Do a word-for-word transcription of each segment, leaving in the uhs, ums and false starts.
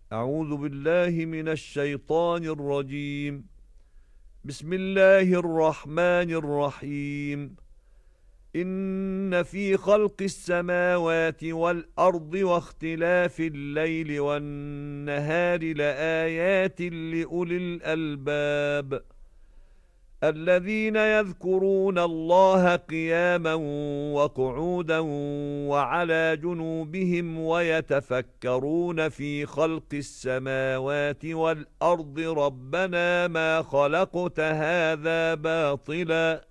أعوذ بالله من الشيطان الرجيم. بسم الله الرحمن الرحيم. إن في خلق السماوات والأرض واختلاف الليل والنهار لآيات لأولي الألباب الذين يذكرون الله قياما وقعودا وعلى جنوبهم ويتفكرون في خلق السماوات والأرض ربنا ما خلقت هذا باطلا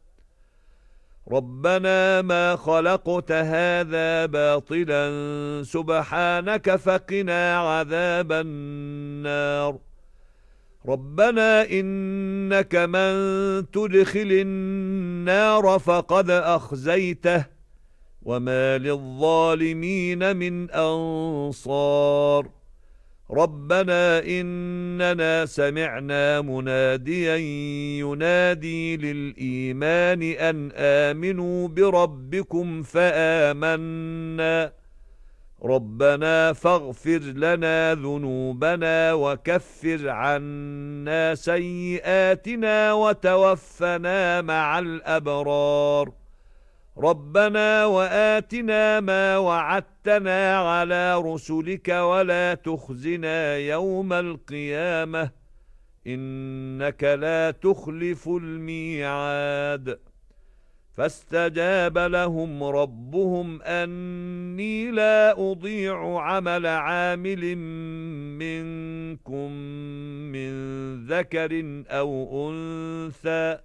ربنا ما خلقت هذا باطلا سبحانك فقنا عذاب النار. ربنا إنك من تدخل النار فقد أخزيته وما للظالمين من أنصار. ربنا إننا سمعنا مناديا ينادي للإيمان أن آمنوا بربكم فآمنا ربنا فاغفر لنا ذنوبنا وكفر عنا سيئاتنا وتوفنا مع الأبرار. ربنا وآتنا ما وعدتنا على رسلك ولا تخزنا يوم القيامة إنك لا تخلف الميعاد. فاستجاب لهم ربهم أني لا أضيع عمل عامل منكم من ذكر أو أنثى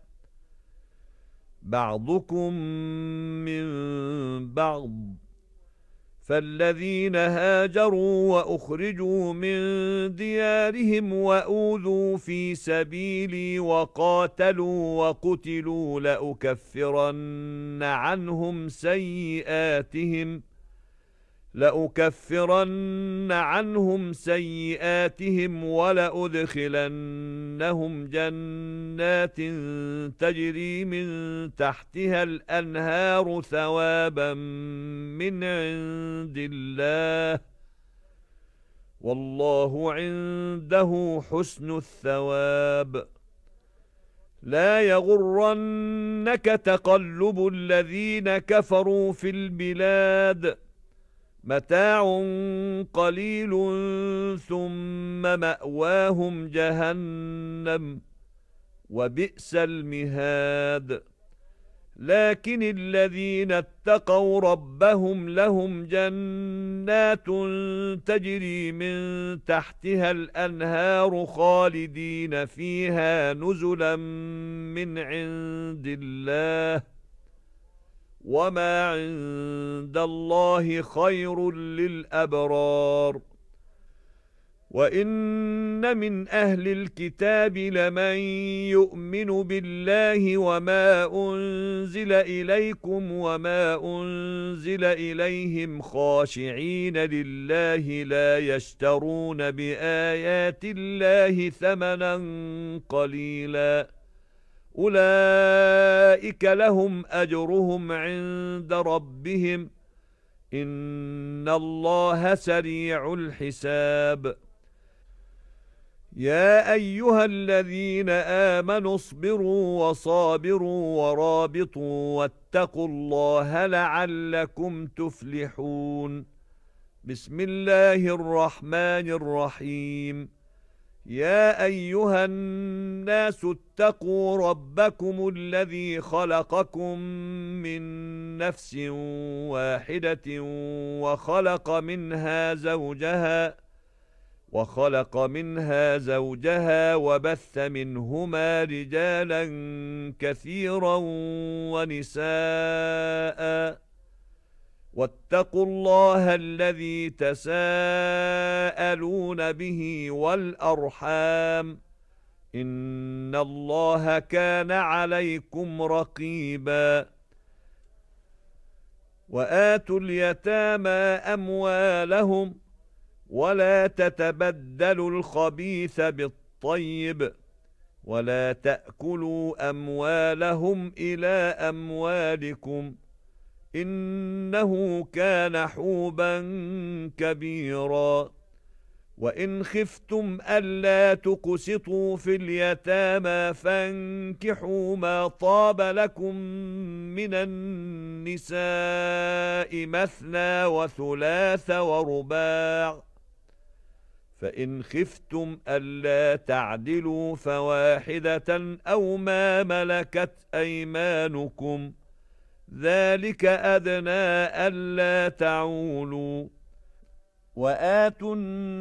بعضكم من بعض. فالذين هاجروا وأخرجوا من ديارهم وأوذوا في سبيلي وقاتلوا وقتلوا لأكفرن عنهم سيئاتهم لأكفرن عنهم سيئاتهم ولأدخلنهم جنات تجري من تحتها الأنهار ثوابا من عند الله والله عنده حسن الثواب. لا يغرنك تقلب الذين كفروا في البلاد متاع قليل ثم مأواهم جهنم وبئس المهاد. لكن الذين اتقوا ربهم لهم جنات تجري من تحتها الأنهار خالدين فيها نزلا من عند الله وما عند الله خير للأبرار. وإن من أهل الكتاب لمن يؤمن بالله وما أنزل إليكم وما أنزل إليهم خاشعين لله لا يشترون بآيات الله ثمنا قليلا أولئك لهم أجرهم عند ربهم إن الله سريع الحساب. يا أيها الذين آمنوا اصبروا وصابروا ورابطوا واتقوا الله لعلكم تفلحون. بسم الله الرحمن الرحيم. يا أيها الناس اتقوا ربكم الذي خلقكم من نفس واحدة وخلق منها زوجها وخلق منها زوجها وبث منهما رجالا كثيرا ونساء واتقوا الله الذي تساءلون به والأرحام إن الله كان عليكم رقيبا. وآتوا اليتامى أموالهم ولا تتبدلوا الخبيث بالطيب ولا تأكلوا أموالهم إلى أموالكم إنه كان حوبا كبيرا. وإن خفتم ألا تقسطوا في اليتامى فانكحوا ما طاب لكم من النساء مثنى وثلاث ورباع، فإن خفتم ألا تعدلوا فواحدة أو ما ملكت أيمانكم ذلك أدنى ألا تعولوا. وآتوا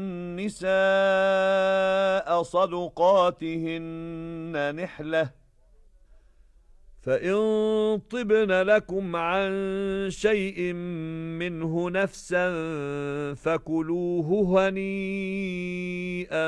النساء صدقاتهن نحلة، فإن طبن لكم عن شيء منه نفسا فكلوه هنيئا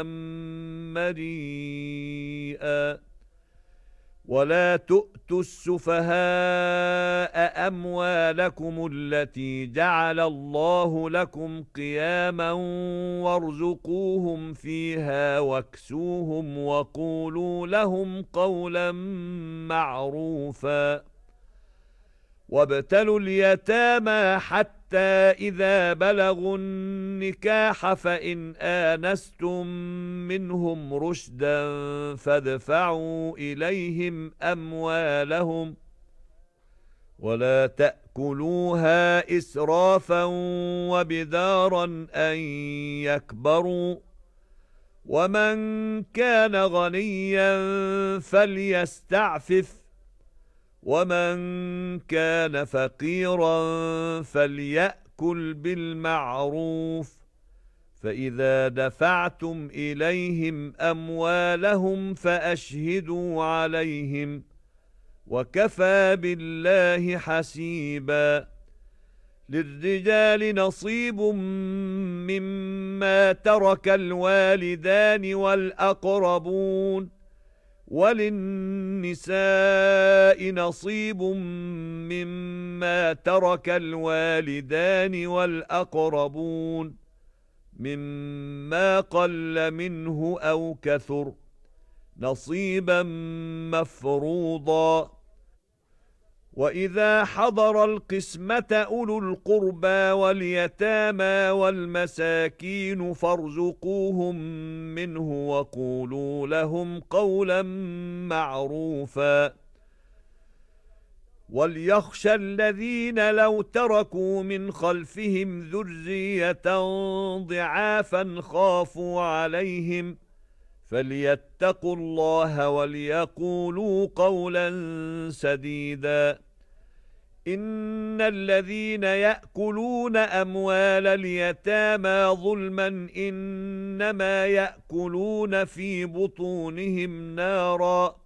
مريئا. ولا تؤتوا السفهاء أموالكم التي جعل الله لكم قياما وارزقوهم فيها واكسوهم وقولوا لهم قولا معروفا. وابتلوا اليتامى حتى إذا بلغوا النكاح فإن آنستم منهم رشدا فادفعوا إليهم أموالهم ولا تأكلوها إسرافا وبدارا أن يكبروا. ومن كان غنيا فليستعفف، ومن كان فقيرا فليأكل بالمعروف. فإذا دفعتم إليهم أموالهم فأشهدوا عليهم، وكفى بالله حسيبا. للرجال نصيب مما ترك الوالدان والأقربون، وللنساء نصيب مما ترك الوالدان والأقربون مما قل منه أو كثر نصيبا مفروضا. وإذا حضر القسمة أولو القربى واليتامى والمساكين فارزقوهم منه وقولوا لهم قولا معروفا. وليخشى الذين لو تركوا من خلفهم ذرية ضعافا خافوا عليهم فليتقوا الله وليقولوا قولا سديدا. إن الذين يأكلون أموال اليتامى ظلما إنما يأكلون في بطونهم نارا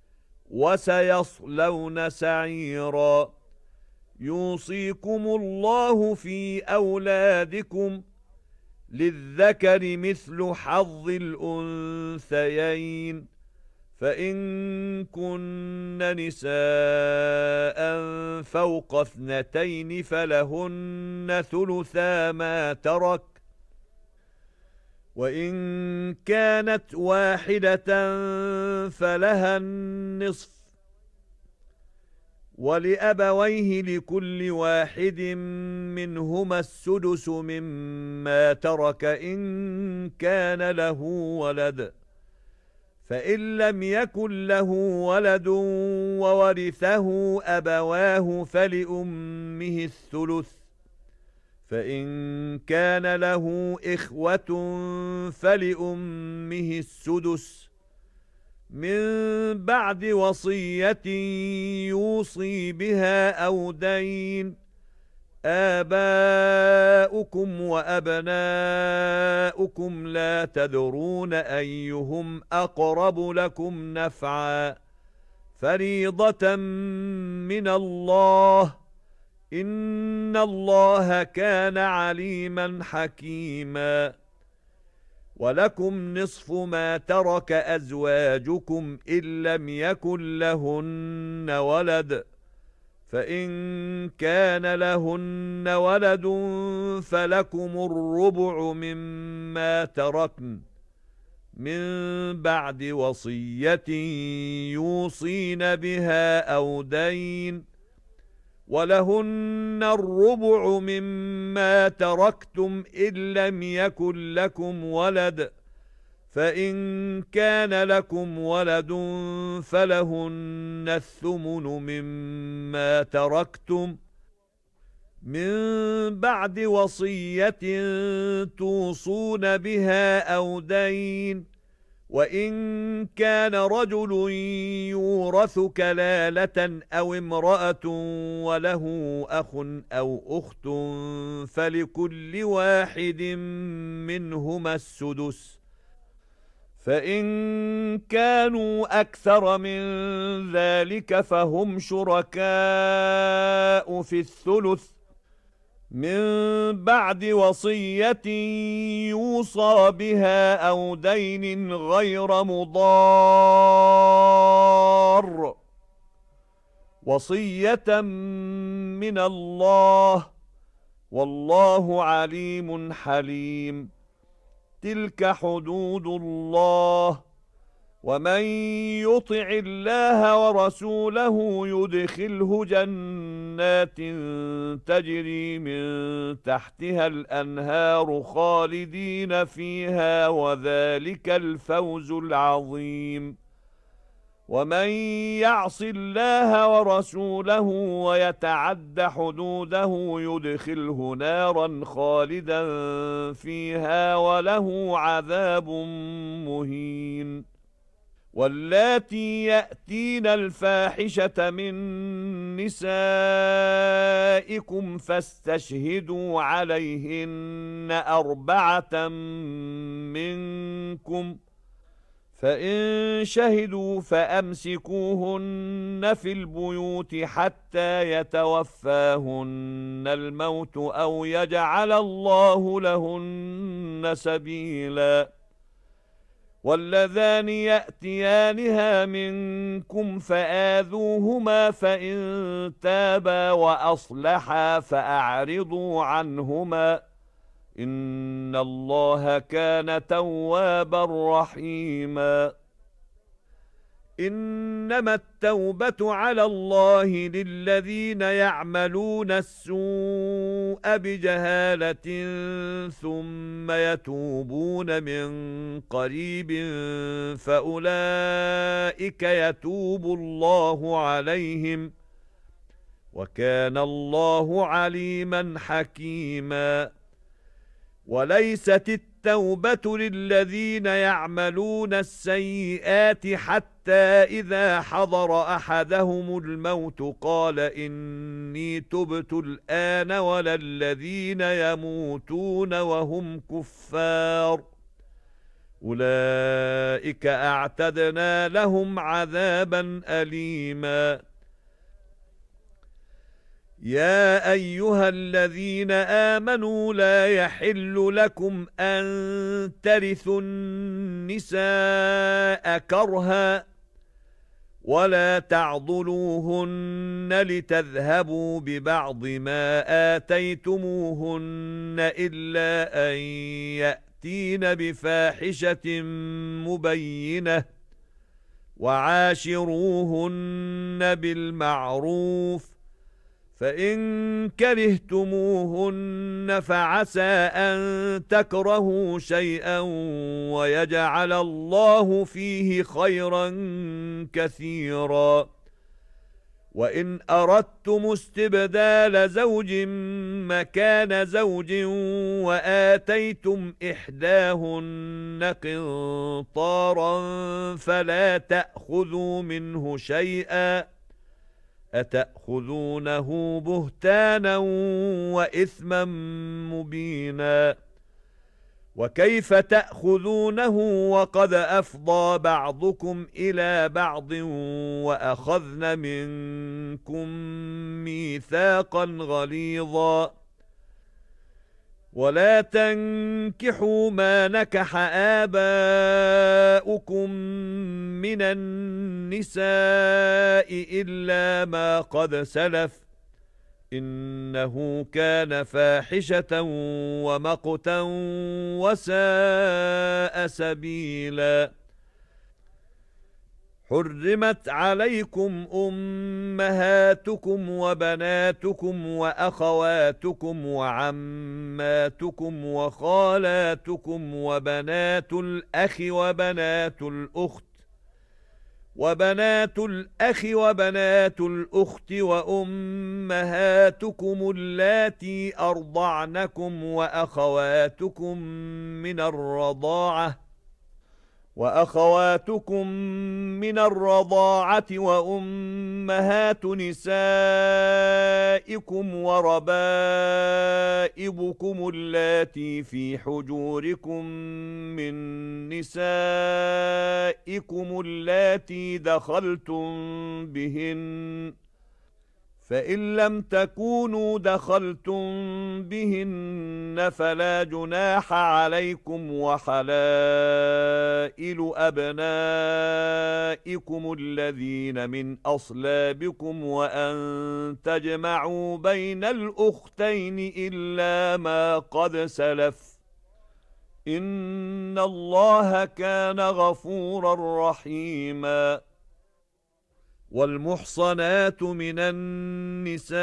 وسيصلون سعيرا. يوصيكم الله في أولادكم للذكر مثل حظ الأنثيين، فإن كن نساء فوق اثنتين فلهن ثلثا ما ترك، وإن كانت واحدة فلها النصف، ولأبويه لكل واحد منهما السدس مما ترك إن كان له ولد، فإن لم يكن له ولد وورثه أبواه فلأمه الثلث، فإن كان له إخوة فلأمه السدس من بعد وصية يوصي بها أو دين. آباؤكم وأبناؤكم لا تدرون أيهم أقرب لكم نفعا فريضة من الله، إن الله كان عليما حكيما. ولكم نصف ما ترك أزواجكم إن لم يكن لهن ولد، فإن كان لهن ولد فلكم الربع مما تركن من بعد وصية يوصين بها أو دين. ولهن الربع مما تركتم إن لم يكن لكم ولد، فإن كان لكم ولد فلهن الثمن مما تركتم من بعد وصية توصون بها أو دين، وإن كان رجل يورث كلالة أو امرأة وله أخ أو أخت فلكل واحد منهما السدس، فإن كانوا أكثر من ذلك فهم شركاء في الثلث من بعد وصية يوصى بها أو دين غير مضار، وصية من الله، والله عليم حليم. تلك حدود الله، ومن يطع الله ورسوله يدخله جنات تجري من تحتها الأنهار خالدين فيها، وذلك الفوز العظيم. ومن يعص الله ورسوله ويتعد حدوده يدخله نارا خالدا فيها وله عذاب مهين. واللاتي يأتين الفاحشة من نسائكم فاستشهدوا عليهن أربعة منكم، فإن شهدوا فأمسكوهن في البيوت حتى يتوفاهن الموت أو يجعل الله لهن سبيلا. واللذان يأتيانها منكم فآذوهما، فإن تابا وأصلحا فأعرضوا عنهما، إن الله كان توابا رحيما. إنما التوبة على الله للذين يعملون السوء بجهالة ثم يتوبون من قريب فأولئك يتوب الله عليهم، وكان الله عليما حكيما. وليست التوبة للذين يعملون السيئات حتى إذا حضر أحدهم الموت قال إني تبت الآن، ولا الذين يموتون وهم كفار، أولئك أعتدنا لهم عذابا أليما. يا أيها الذين آمنوا لا يحل لكم أن ترثوا النساء كرها، ولا تعضلوهن لتذهبوا ببعض ما آتيتموهن إلا أن يأتين بفاحشة مبينة، وعاشروهن بالمعروف، فإن كرهتموهن فعسى أن تكرهوا شيئا ويجعل الله فيه خيرا كثيرا. وإن أردتم استبدال زوج مكان زوج وآتيتم إحداهن قنطارا فلا تأخذوا منه شيئا، أتأخذونه بهتانا وإثما مبينا. وكيف تأخذونه وقد أفضى بعضكم إلى بعض وأخذن منكم ميثاقا غليظا. ولا تنكحوا ما نكح آباؤكم من النساء إلا ما قد سلف، إنه كان فاحشة ومقتا وساء سبيلا. حرمت عليكم أمهاتكم وبناتكم وأخواتكم وعماتكم وخالاتكم وبنات الأخ وبنات الأخت وبنات الأخ وبنات الأخت وأمهاتكم اللاتي أرضعنكم وأخواتكم من الرضاعة وأخواتكم من الرضاعة وأمهات نسائكم وربائبكم اللاتي في حجوركم من نسائكم اللاتي دخلتم بهن فإن لم تكونوا دخلتم بهن فلا جناح عليكم وحلائل أبنائكم الذين من أصلابكم وأن تجمعوا بين الأختين إلا ما قد سلف إن الله كان غفورا رحيما والمحصنات من النساء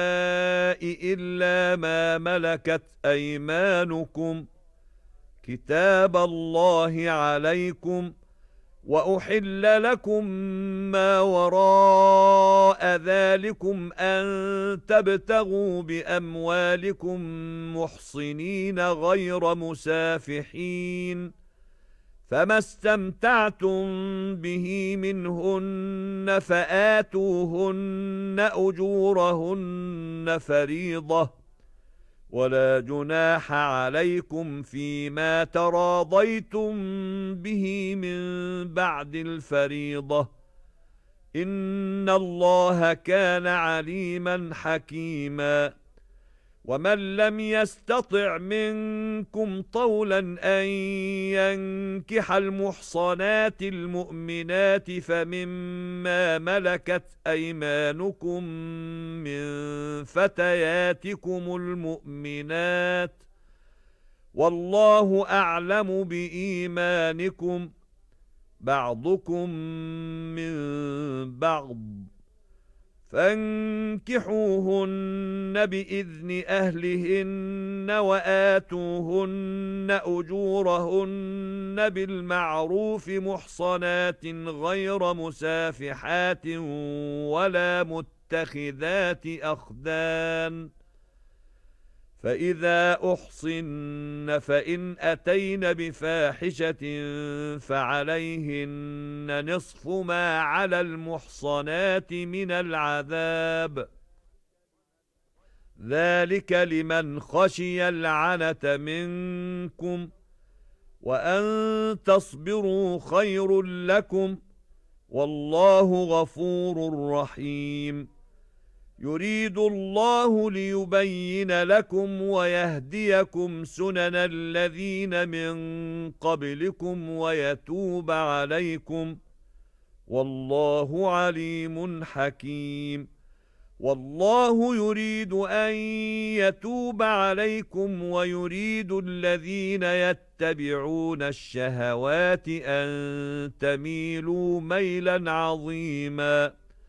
إلا ما ملكت أيمانكم كتاب الله عليكم وأحل لكم ما وراء ذلكم أن تبتغوا بأموالكم محصنين غير مسافحين فما استمتعتم به منهن فآتوهن أجورهن فريضة ولا جناح عليكم فيما تراضيتم به من بعد الفريضة إن الله كان عليما حكيما ومن لم يستطع منكم طولا أن ينكح المحصنات المؤمنات فمما ملكت أيمانكم من فتياتكم المؤمنات والله أعلم بإيمانكم بعضكم من بعض فانكحوهن بإذن أهلهن وآتوهن أجورهن بالمعروف محصنات غير مسافحات ولا متخذات أخدان فإذا أحصن فإن أتين بفاحشة فعليهن نصف ما على المحصنات من العذاب ذلك لمن خشي العنة منكم وأن تصبروا خير لكم والله غفور رحيم يريد الله ليبين لكم ويهديكم سنن الذين من قبلكم ويتوب عليكم والله عليم حكيم والله يريد أن يتوب عليكم ويريد الذين يتبعون الشهوات أن تميلوا ميلا عظيما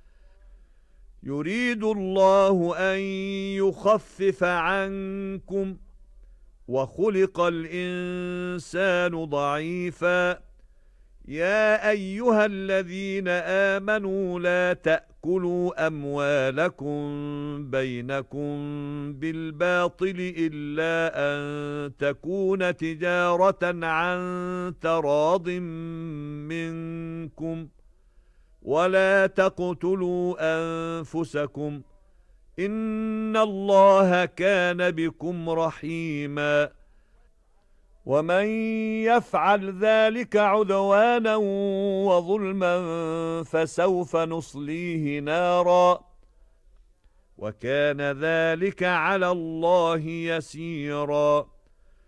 يريد الله أن يخفف عنكم وخلق الإنسان ضعيفا يا أيها الذين آمنوا لا تأكلوا أموالكم بينكم بالباطل إلا أن تكون تجارة عن تراض منكم ولا تقتلوا أنفسكم إن الله كان بكم رحيما ومن يفعل ذلك عدوانا وظلما فسوف نصليه نارا وكان ذلك على الله يسيرا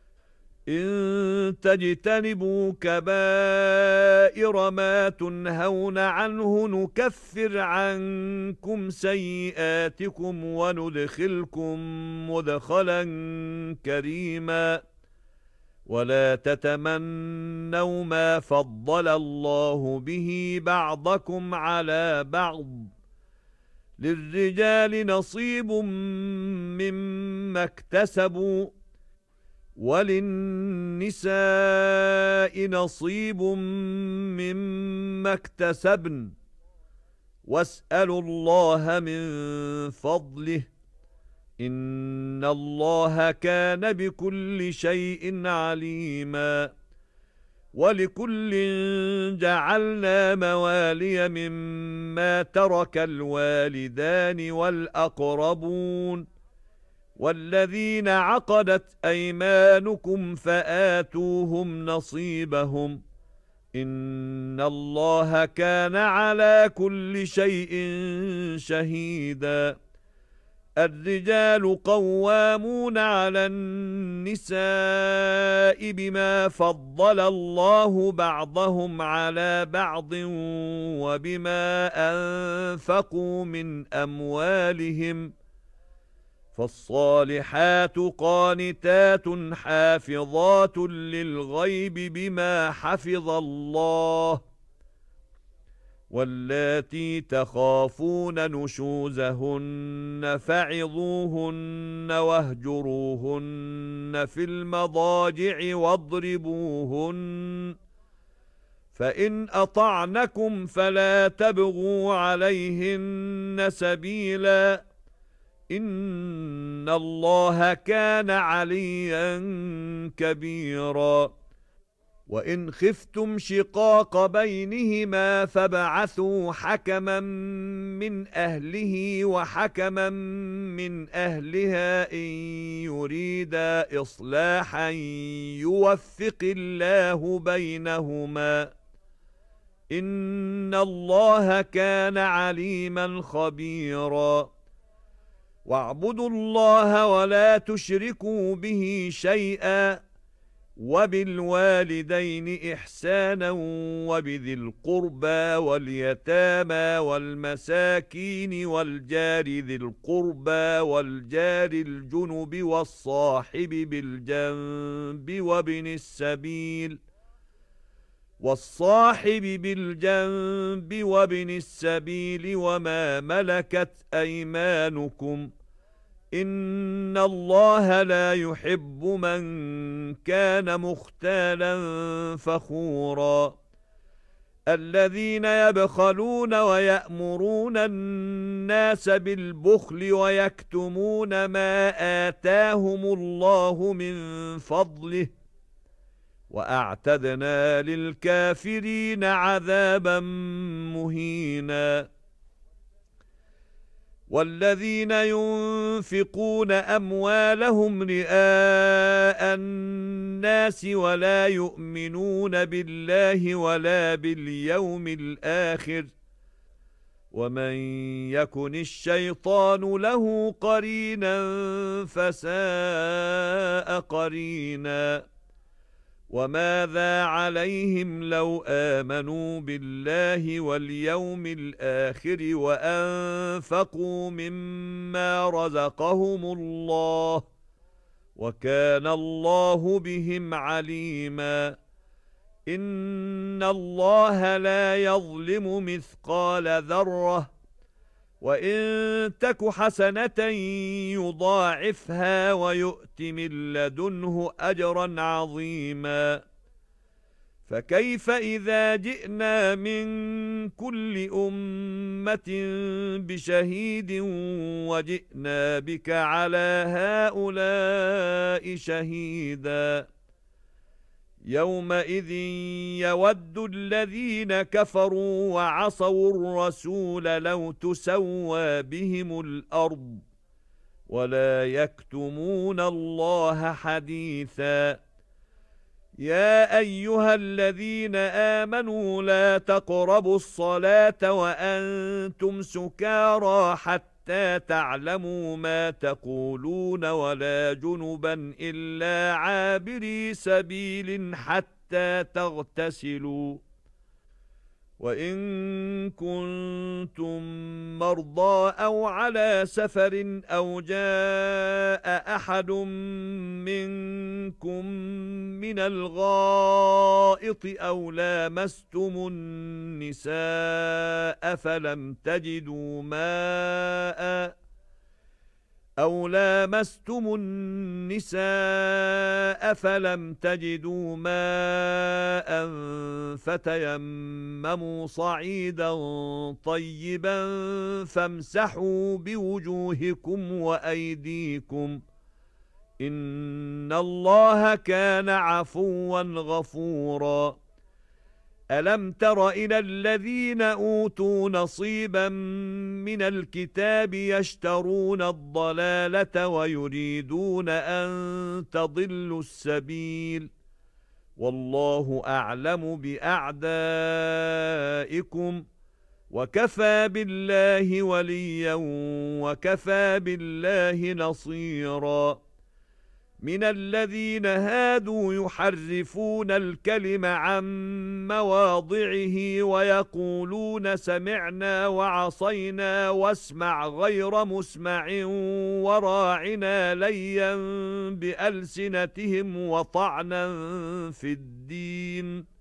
إن تجتنبوا كبائر ما تنهون عنه نكفر عنكم سيئاتكم وندخلكم مدخلا كريما ولا تتمنوا ما فضل الله به بعضكم على بعض للرجال نصيب مما اكتسبوا وللنساء نصيب مما اكتسبن واسألوا الله من فضله إن الله كان بكل شيء عليما ولكل جعلنا موالي مما ترك الوالدان والأقربون والذين عقدت أيمانكم فآتوهم نصيبهم إن الله كان على كل شيء شهيدا الرجال قوامون على النساء بما فضل الله بعضهم على بعض وبما أنفقوا من أموالهم فالصالحات قانتات حافظات للغيب بما حفظ الله واللاتي تخافون نشوزهن فعظوهن واهجروهن في المضاجع واضربوهن فإن أطعنكم فلا تبغوا عليهن سبيلا إن الله كان عليا كبيرا وإن خفتم شقاق بينهما فابعثوا حكما من أهله وحكما من أهلها إن يريدا إصلاحا يوفق الله بينهما إن الله كان عليما خبيرا واعبدوا الله ولا تشركوا به شيئا وبالوالدين إحسانا وبذي القربى واليتامى والمساكين والجار ذي القربى والجار الجنب والصاحب بالجنب وابن السبيل والصاحب بالجنب وابن السبيل وما ملكت أيمانكم إن الله لا يحب من كان مختالا فخورا الذين يبخلون ويأمرون الناس بالبخل ويكتمون ما آتاهم الله من فضله وأعتدنا للكافرين عذابا مهينا والذين ينفقون أموالهم رئاء الناس ولا يؤمنون بالله ولا باليوم الآخر ومن يكن الشيطان له قرينا فساء قرينا وماذا عليهم لو آمنوا بالله واليوم الآخر وأنفقوا مما رزقهم الله وكان الله بهم عليما إن الله لا يظلم مثقال ذرة وإن تك حسنة يضاعفها ويؤت من لدنه أجرا عظيما فكيف إذا جئنا من كل أمة بشهيد وجئنا بك على هؤلاء شهيدا يومئذ يود الذين كفروا وعصوا الرسول لو تسوى بهم الأرض ولا يكتمون الله حديثا يا أيها الذين آمنوا لا تقربوا الصلاة وأنتم سكارى حتى تعلموا ما تقولون ولا جنبا إلا عابري سبيل حتى تغتسلوا وَإِن كُنتُم مَّرْضَىٰ أَوْ عَلَىٰ سَفَرٍ أَوْ جَاءَ أَحَدٌ مِّنكُم مِّنَ الْغَائِطِ أَوْ لَامَسْتُمُ النِّسَاءَ فَلَمْ تَجِدُوا مَاءً أَوْ لَامَسْتُمُ النِّسَاءَ فَلَمْ تَجِدُوا مَاءً فَتَيَمَّمُوا صَعِيدًا طَيِّبًا فَامْسَحُوا بِوُجُوهِكُمْ وَأَيْدِيكُمْ إِنَّ اللَّهَ كَانَ عَفُوًّا غَفُورًا. أَلَمْ تَرَ إِلَى الَّذِينَ أُوتُوا نَصِيبًا مِنَ الْكِتَابِ يَشْتَرُونَ الضَّلَالَةَ وَيُرِيدُونَ أَن تَضِلُّوا السَّبِيلَ وَاللَّهُ أَعْلَمُ بِأَعْدَائِكُمْ وَكَفَى بِاللَّهِ وَلِيًّا وَكَفَى بِاللَّهِ نَصِيرًا. مِنَ الَّذِينَ هَادُوا يُحَرِّفُونَ الْكَلِمَ عَن مَّوَاضِعِهِ وَيَقُولُونَ سَمِعْنَا وَعَصَيْنَا وَاسْمَعْ غَيْرَ مُسْمَعٍ وَرَاعِنَا لَيًّا بِأَلْسِنَتِهِمْ وَطَعْنًا فِي الدِّينِ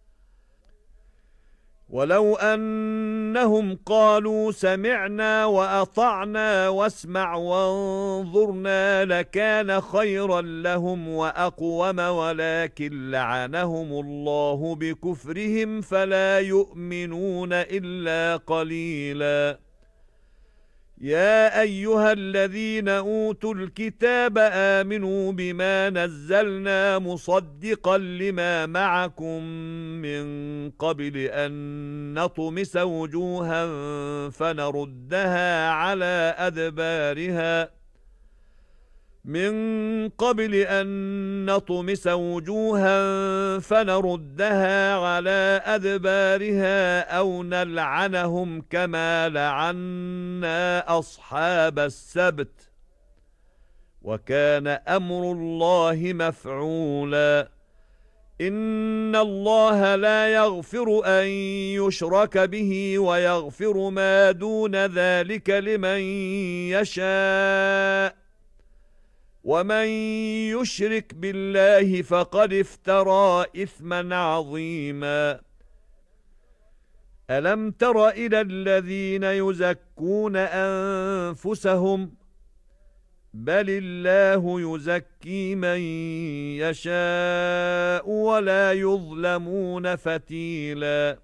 وَلَوْ أَنَّهُمْ قَالُوا سَمِعْنَا وَأَطَعْنَا وَاسْمَعْ وَانظُرْنَا لَكَانَ خَيْرًا لَهُمْ وَأَقْوَمَ وَلَكِنْ لَعَنَهُمُ اللَّهُ بِكُفْرِهِمْ فَلَا يُؤْمِنُونَ إِلَّا قَلِيلًا. يَا أَيُّهَا الَّذِينَ أُوتُوا الْكِتَابَ آمِنُوا بِمَا نَزَّلْنَا مُصَدِّقًا لِمَا مَعَكُمْ مِنْ قَبْلِ أَنْ نَطْمِسَ وُجُوهًا فَنَرُدَّهَا عَلَى أَدْبَارِهَا من قبل أن نطمس وجوها فنردها على أدبارها أو نلعنهم كما لعنا أصحاب السبت وكان أمر الله مفعولا. إن الله لا يغفر أن يشرك به ويغفر ما دون ذلك لمن يشاء ومن يشرك بالله فقد افترى إثما عظيما. ألم تر إلى الذين يزكون أنفسهم بل الله يزكي من يشاء ولا يظلمون فتيلا.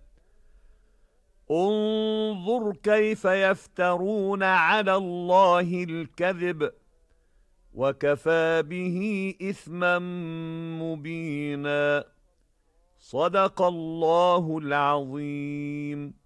انظر كيف يفترون على الله الكذب وكفى به إثما مبينا. صدق الله العظيم.